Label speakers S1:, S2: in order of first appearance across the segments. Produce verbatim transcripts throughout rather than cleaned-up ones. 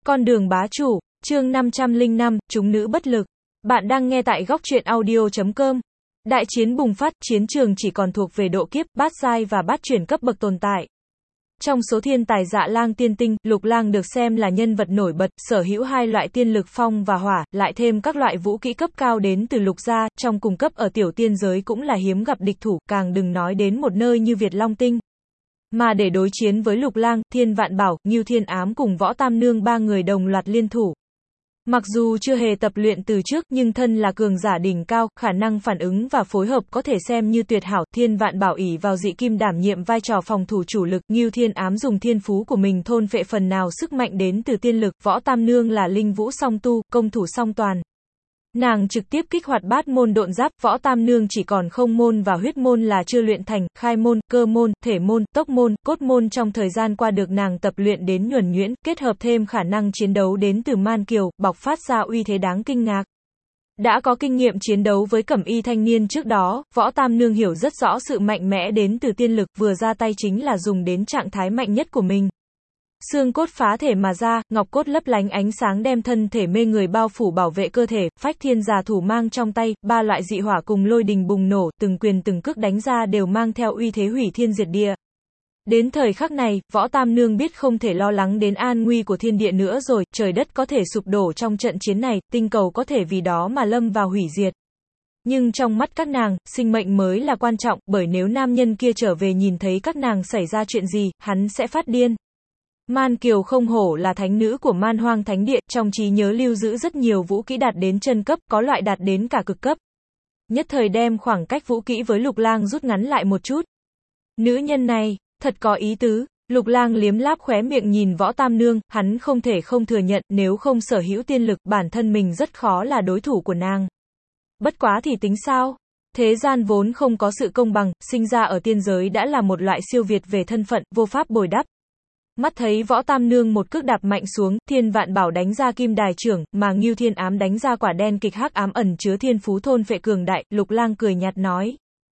S1: Con đường bá chủ, chương năm trăm lẻ năm, chúng nữ bất lực. Bạn đang nghe tại góc truyện audio chấm com. Đại chiến bùng phát, chiến trường chỉ còn thuộc về độ kiếp, bát giai và bát chuyển cấp bậc tồn tại. Trong số thiên tài Dạ Lang tiên tinh, Lục Lang được xem là nhân vật nổi bật, sở hữu hai loại tiên lực phong và hỏa, lại thêm các loại vũ kỹ cấp cao đến từ Lục gia, trong cùng cấp ở tiểu tiên giới cũng là hiếm gặp địch thủ, càng đừng nói đến một nơi như Việt Long Tinh. Mà để đối chiến với Lục Lang, Thiên Vạn Bảo, Ngưu Thiên Ám cùng Võ Tam Nương ba người đồng loạt liên thủ. Mặc dù chưa hề tập luyện từ trước, nhưng thân là cường giả đỉnh cao, khả năng phản ứng và phối hợp có thể xem như tuyệt hảo. Thiên Vạn Bảo ỷ vào dị kim đảm nhiệm vai trò phòng thủ chủ lực, Ngưu Thiên Ám dùng thiên phú của mình thôn phệ phần nào sức mạnh đến từ tiên lực, Võ Tam Nương là linh vũ song tu, công thủ song toàn. Nàng trực tiếp kích hoạt bát môn độn giáp, Võ Tam Nương chỉ còn không môn và huyết môn là chưa luyện thành, khai môn, cơ môn, thể môn, tốc môn, cốt môn trong thời gian qua được nàng tập luyện đến nhuần nhuyễn, kết hợp thêm khả năng chiến đấu đến từ man kiều, bộc phát ra uy thế đáng kinh ngạc. Đã có kinh nghiệm chiến đấu với cẩm y thanh niên trước đó, Võ Tam Nương hiểu rất rõ sự mạnh mẽ đến từ tiên lực, vừa ra tay chính là dùng đến trạng thái mạnh nhất của mình. Xương cốt phá thể mà ra, ngọc cốt lấp lánh ánh sáng đem thân thể mê người bao phủ bảo vệ cơ thể, phách thiên già thủ mang trong tay, ba loại dị hỏa cùng lôi đình bùng nổ, từng quyền từng cước đánh ra đều mang theo uy thế hủy thiên diệt địa. Đến thời khắc này, Võ Tam Nương biết không thể lo lắng đến an nguy của thiên địa nữa rồi, trời đất có thể sụp đổ trong trận chiến này, tinh cầu có thể vì đó mà lâm vào hủy diệt. Nhưng trong mắt các nàng, sinh mệnh mới là quan trọng, bởi nếu nam nhân kia trở về nhìn thấy các nàng xảy ra chuyện gì, hắn sẽ phát điên. Man Kiều không hổ là thánh nữ của Man Hoang Thánh Địa, trong trí nhớ lưu giữ rất nhiều vũ kỹ đạt đến chân cấp, có loại đạt đến cả cực cấp. Nhất thời đem khoảng cách vũ kỹ với Lục Lang rút ngắn lại một chút. Nữ nhân này, thật có ý tứ. Lục Lang liếm láp khóe miệng nhìn Võ Tam Nương, hắn không thể không thừa nhận, nếu không sở hữu tiên lực, bản thân mình rất khó là đối thủ của nàng. Bất quá thì tính sao? Thế gian vốn không có sự công bằng, sinh ra ở tiên giới đã là một loại siêu việt về thân phận, vô pháp bồi đắp. Mắt thấy Võ Tam Nương một cước đạp mạnh xuống, Thiên Vạn Bảo đánh ra kim đài trưởng, mà Ngưu Thiên Ám đánh ra quả đen kịch hắc ám ẩn chứa thiên phú thôn phệ cường đại, Lục Lang cười nhạt nói.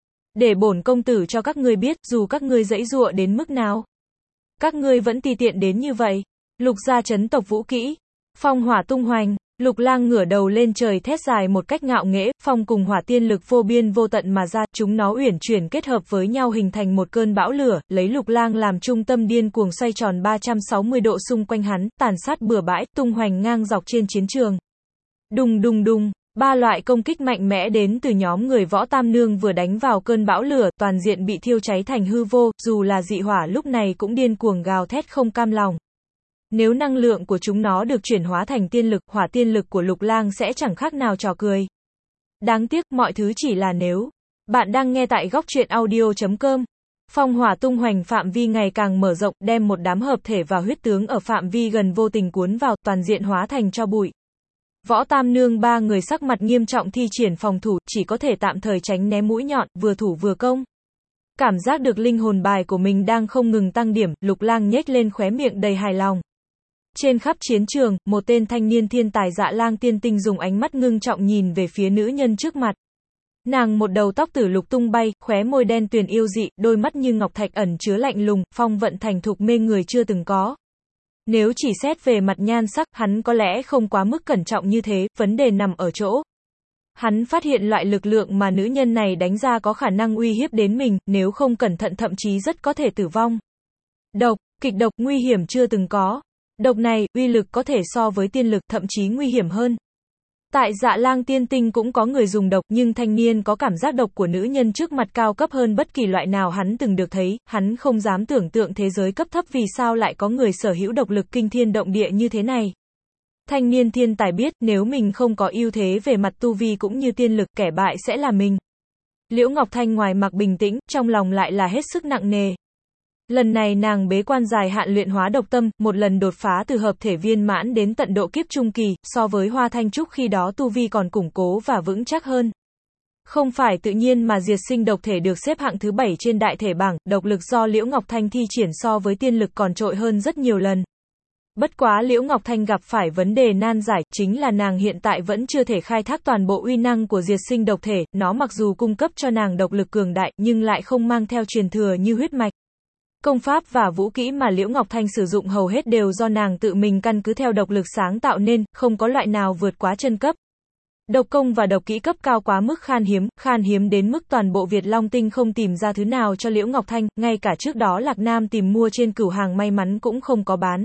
S1: Để bổn công tử cho các ngươi biết, dù các ngươi giãy giụa đến mức nào, các ngươi vẫn tùy tiện đến như vậy. Lục gia chấn tộc vũ kỹ, phong hỏa tung hoành. Lục Lang ngửa đầu lên trời thét dài một cách ngạo nghễ, phong cùng hỏa tiên lực vô biên vô tận mà ra, chúng nó uyển chuyển kết hợp với nhau hình thành một cơn bão lửa, lấy Lục Lang làm trung tâm điên cuồng xoay tròn ba trăm sáu mươi độ xung quanh hắn, tàn sát bừa bãi, tung hoành ngang dọc trên chiến trường. Đùng đùng đùng, ba loại công kích mạnh mẽ đến từ nhóm người Võ Tam Nương vừa đánh vào cơn bão lửa, toàn diện bị thiêu cháy thành hư vô, dù là dị hỏa lúc này cũng điên cuồng gào thét không cam lòng. Nếu năng lượng của chúng nó được chuyển hóa thành tiên lực, hỏa tiên lực của Lục Lang sẽ chẳng khác nào trò cười. Đáng tiếc, mọi thứ chỉ là nếu. Bạn đang nghe tại góc truyện audio chấm com. Phong hỏa tung hoành phạm vi ngày càng mở rộng, đem một đám hợp thể và huyết tướng ở phạm vi gần vô tình cuốn vào, toàn diện hóa thành tro bụi. Võ Tam Nương ba người sắc mặt nghiêm trọng thi triển phòng thủ, chỉ có thể tạm thời tránh né mũi nhọn, vừa thủ vừa công. Cảm giác được linh hồn bài của mình đang không ngừng tăng điểm, Lục Lang nhếch lên khóe miệng đầy hài lòng. Trên khắp chiến trường, một tên thanh niên thiên tài Dạ Lang tiên tinh dùng ánh mắt ngưng trọng nhìn về phía nữ nhân trước mặt. Nàng một đầu tóc tử lục tung bay, khóe môi đen tuyền yêu dị, đôi mắt như ngọc thạch ẩn chứa lạnh lùng, phong vận thành thục mê người chưa từng có. Nếu chỉ xét về mặt nhan sắc, hắn có lẽ không quá mức cẩn trọng như thế, vấn đề nằm ở chỗ. Hắn phát hiện loại lực lượng mà nữ nhân này đánh ra có khả năng uy hiếp đến mình, nếu không cẩn thận thậm chí rất có thể tử vong. Độc, kịch độc, nguy hiểm chưa từng có. Độc này, uy lực có thể so với tiên lực, thậm chí nguy hiểm hơn. Tại Dạ Lang tiên tinh cũng có người dùng độc, nhưng thanh niên có cảm giác độc của nữ nhân trước mặt cao cấp hơn bất kỳ loại nào hắn từng được thấy, hắn không dám tưởng tượng thế giới cấp thấp vì sao lại có người sở hữu độc lực kinh thiên động địa như thế này. Thanh niên thiên tài biết, nếu mình không có ưu thế về mặt tu vi cũng như tiên lực, kẻ bại sẽ là mình. Liễu Ngọc Thanh ngoài mặt bình tĩnh, trong lòng lại là hết sức nặng nề. Lần này nàng bế quan dài hạn luyện hóa độc tâm, một lần đột phá từ hợp thể viên mãn đến tận độ kiếp trung kỳ, so với Hoa Thanh Trúc khi đó tu vi còn củng cố và vững chắc hơn. Không phải tự nhiên mà diệt sinh độc thể được xếp hạng thứ bảy trên đại thể bảng, độc lực do Liễu Ngọc Thanh thi triển so với tiên lực còn trội hơn rất nhiều lần. Bất quá Liễu Ngọc Thanh gặp phải vấn đề nan giải, chính là nàng hiện tại vẫn chưa thể khai thác toàn bộ uy năng của diệt sinh độc thể, nó mặc dù cung cấp cho nàng độc lực cường đại, nhưng lại không mang theo truyền thừa như huyết mạch. Công pháp và vũ kỹ mà Liễu Ngọc Thanh sử dụng hầu hết đều do nàng tự mình căn cứ theo độc lực sáng tạo nên, không có loại nào vượt quá chân cấp. Độc công và độc kỹ cấp cao quá mức khan hiếm, khan hiếm đến mức toàn bộ Việt Long Tinh không tìm ra thứ nào cho Liễu Ngọc Thanh, ngay cả trước đó Lạc Nam tìm mua trên cửu hàng may mắn cũng không có bán.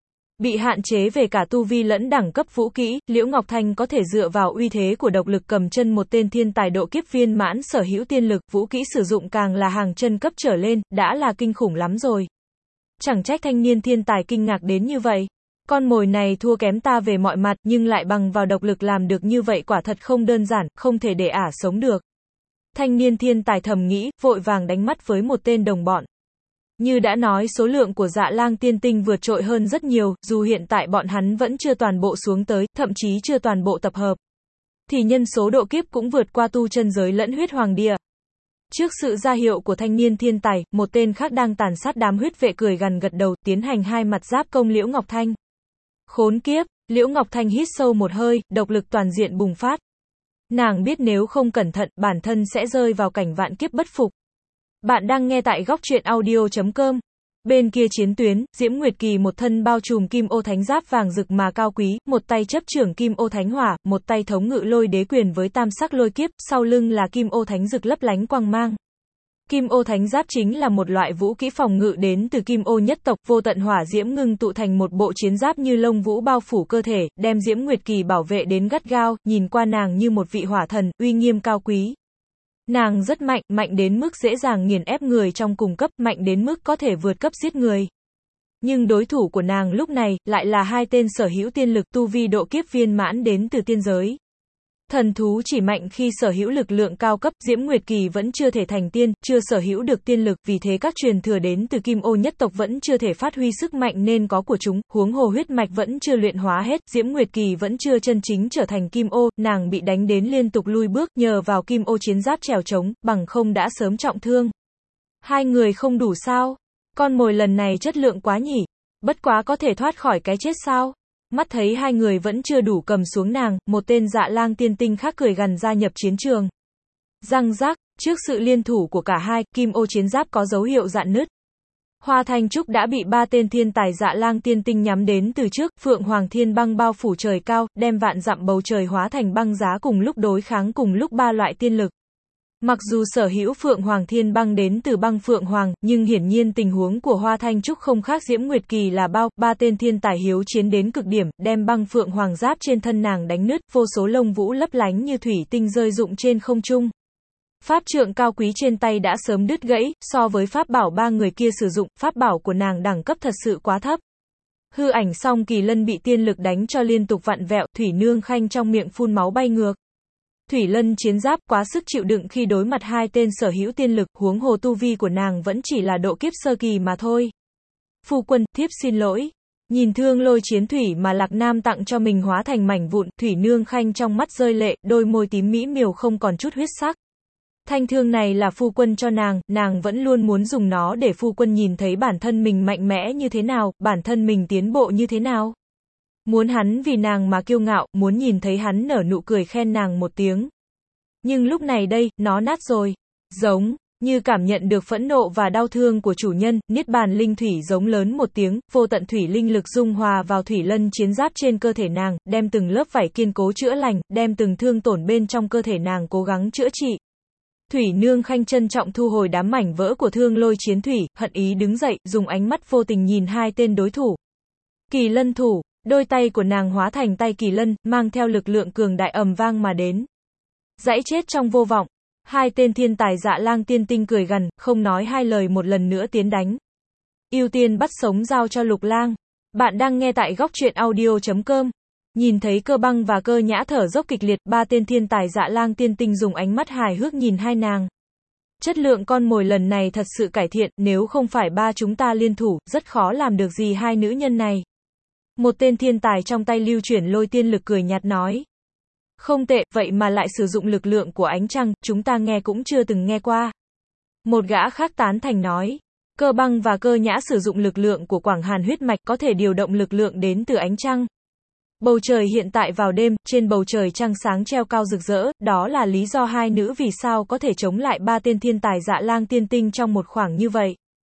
S1: Bị hạn chế về cả tu vi lẫn đẳng cấp vũ kỹ, Liễu Ngọc Thanh có thể dựa vào uy thế của độc lực cầm chân một tên thiên tài độ kiếp viên mãn sở hữu tiên lực, vũ kỹ sử dụng càng là hàng chân cấp trở lên, đã là kinh khủng lắm rồi. Chẳng trách thanh niên thiên tài kinh ngạc đến như vậy. Con mồi này thua kém ta về mọi mặt, nhưng lại bằng vào độc lực làm được như vậy quả thật không đơn giản, không thể để ả sống được. Thanh niên thiên tài thầm nghĩ, vội vàng đánh mắt với một tên đồng bọn. Như đã nói, số lượng của Dạ Lang tiên tinh vượt trội hơn rất nhiều, dù hiện tại bọn hắn vẫn chưa toàn bộ xuống tới, thậm chí chưa toàn bộ tập hợp. Thì nhân số độ kiếp cũng vượt qua tu chân giới lẫn huyết hoàng địa. Trước sự ra hiệu của thanh niên thiên tài, một tên khác đang tàn sát đám huyết vệ cười gằn gật đầu, tiến hành hai mặt giáp công Liễu Ngọc Thanh. Khốn kiếp, Liễu Ngọc Thanh hít sâu một hơi, độc lực toàn diện bùng phát. Nàng biết nếu không cẩn thận, bản thân sẽ rơi vào cảnh vạn kiếp bất phục. Bạn đang nghe tại góc truyện audio chấm com. Bên kia chiến tuyến, Diễm Nguyệt Kỳ một thân bao trùm kim ô thánh giáp vàng rực mà cao quý, một tay chấp trưởng kim ô thánh hỏa, một tay thống ngự lôi đế quyền với tam sắc lôi kiếp, sau lưng là kim ô thánh rực lấp lánh quang mang. Kim ô thánh giáp chính là một loại vũ kỹ phòng ngự đến từ kim ô nhất tộc, vô tận hỏa diễm ngưng tụ thành một bộ chiến giáp như lông vũ bao phủ cơ thể, đem Diễm Nguyệt Kỳ bảo vệ đến gắt gao, nhìn qua nàng như một vị hỏa thần, uy nghiêm cao quý. Nàng rất mạnh, mạnh đến mức dễ dàng nghiền ép người trong cùng cấp, mạnh đến mức có thể vượt cấp giết người. Nhưng đối thủ của nàng lúc này, lại là hai tên sở hữu tiên lực tu vi độ kiếp viên mãn đến từ tiên giới. Thần thú chỉ mạnh khi sở hữu lực lượng cao cấp, Diễm Nguyệt Kỳ vẫn chưa thể thành tiên, chưa sở hữu được tiên lực, vì thế các truyền thừa đến từ kim ô nhất tộc vẫn chưa thể phát huy sức mạnh nên có của chúng, huống hồ huyết mạch vẫn chưa luyện hóa hết, Diễm Nguyệt Kỳ vẫn chưa chân chính trở thành kim ô, nàng bị đánh đến liên tục lui bước, nhờ vào kim ô chiến giáp trèo trống, bằng không đã sớm trọng thương. Hai người không đủ sao? Con mồi lần này chất lượng quá nhỉ? Bất quá có thể thoát khỏi cái chết sao? Mắt thấy hai người vẫn chưa đủ cầm xuống nàng, một tên Dạ Lang tiên tinh khác cười gằn gia nhập chiến trường. Răng rác, trước sự liên thủ của cả hai, kim ô chiến giáp có dấu hiệu rạn nứt. Hoa Thanh Trúc đã bị ba tên thiên tài Dạ Lang tiên tinh nhắm đến từ trước, Phượng Hoàng Thiên Băng bao phủ trời cao, đem vạn dặm bầu trời hóa thành băng giá cùng lúc đối kháng cùng lúc ba loại tiên lực. Mặc dù sở hữu Phượng Hoàng Thiên Băng đến từ băng Phượng Hoàng, nhưng hiển nhiên tình huống của Hoa Thanh Trúc không khác Diễm Nguyệt Kỳ là bao, ba tên thiên tài hiếu chiến đến cực điểm, đem băng Phượng Hoàng giáp trên thân nàng đánh nứt, vô số lông vũ lấp lánh như thủy tinh rơi rụng trên không trung. Pháp trượng cao quý trên tay đã sớm đứt gãy, so với pháp bảo ba người kia sử dụng, pháp bảo của nàng đẳng cấp thật sự quá thấp. Hư ảnh song kỳ lân bị tiên lực đánh cho liên tục vặn vẹo, Thủy Nương Khanh trong miệng phun máu bay ngược. Thủy Lân chiến giáp quá sức chịu đựng khi đối mặt hai tên sở hữu tiên lực, huống hồ tu vi của nàng vẫn chỉ là độ kiếp sơ kỳ mà thôi. Phu quân, thiếp xin lỗi. Nhìn thương lôi chiến thủy mà Lạc Nam tặng cho mình hóa thành mảnh vụn, Thủy Nương Khanh trong mắt rơi lệ, đôi môi tím mỹ miều không còn chút huyết sắc. Thanh thương này là phu quân cho nàng, nàng vẫn luôn muốn dùng nó để phu quân nhìn thấy bản thân mình mạnh mẽ như thế nào, bản thân mình tiến bộ như thế nào. Muốn hắn vì nàng mà kiêu ngạo, muốn nhìn thấy hắn nở nụ cười khen nàng một tiếng. Nhưng lúc này đây, nó nát rồi. Giống như cảm nhận được phẫn nộ và đau thương của chủ nhân, Niết Bàn Linh Thủy giống lớn một tiếng, vô tận thủy linh lực dung hòa vào Thủy Lân chiến giáp trên cơ thể nàng, đem từng lớp vảy kiên cố chữa lành, đem từng thương tổn bên trong cơ thể nàng cố gắng chữa trị. Thủy Nương Khanh trân trọng thu hồi đám mảnh vỡ của thương lôi chiến thủy, hận ý đứng dậy, dùng ánh mắt vô tình nhìn hai tên đối thủ. Kỳ Lân thủ, đôi tay của nàng hóa thành tay kỳ lân, mang theo lực lượng cường đại ầm vang mà đến. Dãy chết trong vô vọng. Hai tên thiên tài Dạ Lang tiên tinh cười gằn, không nói hai lời một lần nữa tiến đánh. Ưu tiên bắt sống giao cho Lục Lang. Bạn đang nghe tại góc truyện audio chấm com. Nhìn thấy Cơ Băng và Cơ Nhã thở dốc kịch liệt, ba tên thiên tài Dạ Lang tiên tinh dùng ánh mắt hài hước nhìn hai nàng. Chất lượng con mồi lần này thật sự cải thiện, nếu không phải ba chúng ta liên thủ, rất khó làm được gì hai nữ nhân này. Một tên thiên tài trong tay lưu chuyển lôi tiên lực cười nhạt nói. Không tệ, vậy mà lại sử dụng lực lượng của ánh trăng, chúng ta nghe cũng chưa từng nghe qua. Một gã khác tán thành nói. Cơ Băng và Cơ Nhã sử dụng lực lượng của Quảng Hàn huyết mạch có thể điều động lực lượng đến từ ánh trăng. Bầu trời hiện tại vào đêm, trên bầu trời trăng sáng treo cao rực rỡ, đó là lý do hai nữ vì sao có thể chống lại ba tên thiên tài Dạ Lang tiên tinh trong một khoảng như vậy.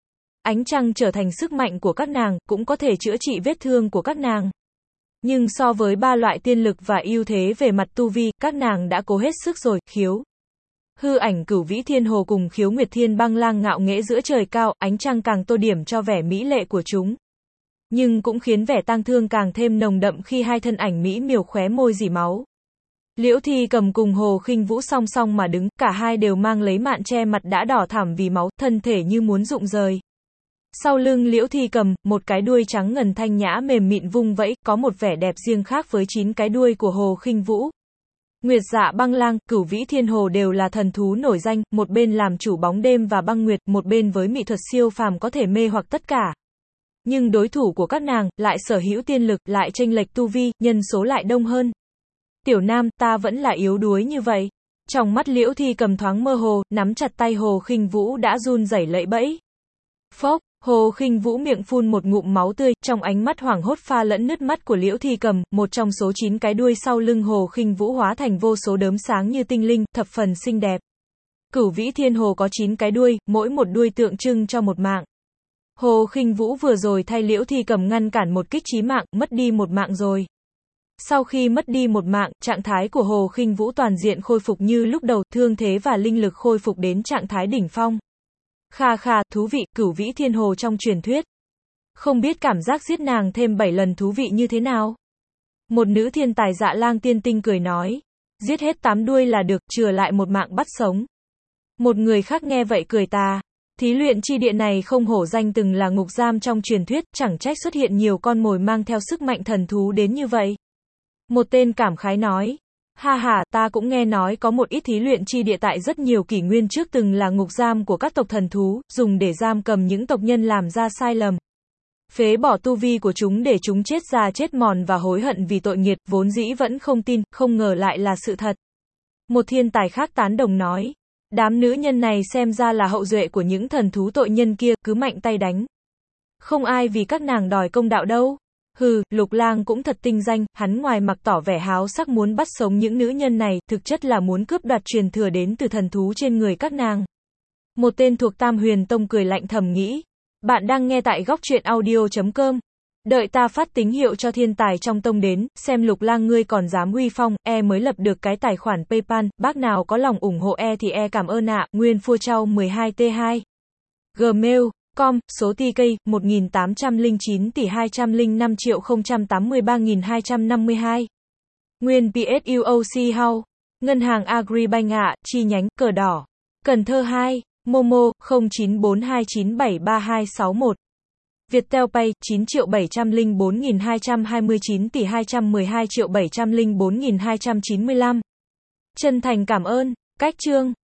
S1: Ánh trăng trở thành sức mạnh của các nàng, cũng có thể chữa trị vết thương của các nàng. Nhưng so với ba loại tiên lực và ưu thế về mặt tu vi, các nàng đã cố hết sức rồi. Khiếu Hư ảnh Cửu Vĩ Thiên Hồ cùng Khiếu Nguyệt Thiên Băng Lang ngạo nghễ giữa trời cao, ánh trăng càng tô điểm cho vẻ mỹ lệ của chúng. Nhưng cũng khiến vẻ tang thương càng thêm nồng đậm khi hai thân ảnh mỹ miều khóe môi rỉ máu. Liễu Thi Cầm cùng Hồ Khinh Vũ song song mà đứng, cả hai đều mang lấy mạn che mặt đã đỏ thẳm vì máu, thân thể như muốn rụng rời. Sau lưng Liễu Thi Cầm, một cái đuôi trắng ngần thanh nhã mềm mịn vung vẫy, có một vẻ đẹp riêng khác với chín cái đuôi của Hồ Khinh Vũ. Nguyệt Dạ Băng Lang, Cửu Vĩ Thiên Hồ đều là thần thú nổi danh, một bên làm chủ bóng đêm và băng nguyệt, một bên với mỹ thuật siêu phàm có thể mê hoặc tất cả. Nhưng đối thủ của các nàng, lại sở hữu tiên lực, lại chênh lệch tu vi, nhân số lại đông hơn. Tiểu Nam, ta vẫn là yếu đuối như vậy. Trong mắt Liễu Thi Cầm thoáng mơ hồ, nắm chặt tay Hồ Khinh Vũ đã run rẩy lẫy bẫy. Phốc, Hồ Khinh Vũ miệng phun một ngụm máu tươi, trong ánh mắt hoảng hốt pha lẫn nước mắt của Liễu Thi Cầm, một trong số chín cái đuôi sau lưng Hồ Khinh Vũ hóa thành vô số đốm sáng như tinh linh, thập phần xinh đẹp. Cửu Vĩ Thiên Hồ có chín cái đuôi, mỗi một đuôi tượng trưng cho một mạng. Hồ Khinh Vũ vừa rồi thay Liễu Thi Cầm ngăn cản một kích chí mạng, mất đi một mạng rồi. Sau khi mất đi một mạng, trạng thái của Hồ Khinh Vũ toàn diện khôi phục như lúc đầu, thương thế và linh lực khôi phục đến trạng thái đỉnh phong. Kha kha, thú vị, Cửu Vĩ Thiên Hồ trong truyền thuyết. Không biết cảm giác giết nàng thêm bảy lần thú vị như thế nào? Một nữ thiên tài Dạ Lang Tiên Tinh cười nói. Giết hết tám đuôi là được, chừa lại một mạng bắt sống. Một người khác nghe vậy cười ta. Thí luyện chi địa này không hổ danh từng là ngục giam trong truyền thuyết, chẳng trách xuất hiện nhiều con mồi mang theo sức mạnh thần thú đến như vậy. Một tên cảm khái nói. Ha ha, ta cũng nghe nói có một ít thí luyện chi địa tại rất nhiều kỷ nguyên trước từng là ngục giam của các tộc thần thú, dùng để giam cầm những tộc nhân làm ra sai lầm. Phế bỏ tu vi của chúng để chúng chết già chết mòn và hối hận vì tội nghiệt, vốn dĩ vẫn không tin, không ngờ lại là sự thật. Một thiên tài khác tán đồng nói. Đám nữ nhân này xem ra là hậu duệ của những thần thú tội nhân kia, cứ mạnh tay đánh. Không ai vì các nàng đòi công đạo đâu. Hừ, Lục Lang cũng thật tinh danh, hắn ngoài mặc tỏ vẻ háo sắc muốn bắt sống những nữ nhân này, thực chất là muốn cướp đoạt truyền thừa đến từ thần thú trên người các nàng. Một tên thuộc Tam Huyền Tông cười lạnh thầm nghĩ. Bạn đang nghe tại góc truyện audio chấm com. Đợi ta phát tín hiệu cho thiên tài trong tông đến, xem Lục Lang ngươi còn dám uy phong, e mới lập được cái tài khoản PayPal, bác nào có lòng ủng hộ e thì e cảm ơn ạ, Nguyên Phua Trao mười hai T hai. Gmail com, số tê ca một nghìn tám trăm lẻ chín tỷ hai trăm lẻ năm triệu không trăm tám mươi ba nghìn hai trăm năm mươi hai. Nguyên pê ét u ô xê House. Ngân hàng Agribank ạ, chi nhánh, cờ đỏ. Cần Thơ hai. Momo, không chín bốn hai chín bảy ba hai sáu một. Viettel Pay, chín triệu bảy trăm lẻ bốn nghìn hai trăm hai mươi chín tỷ hai trăm mười hai triệu bảy trăm lẻ bốn nghìn hai trăm chín mươi lăm. Chân thành cảm ơn. Cách chương.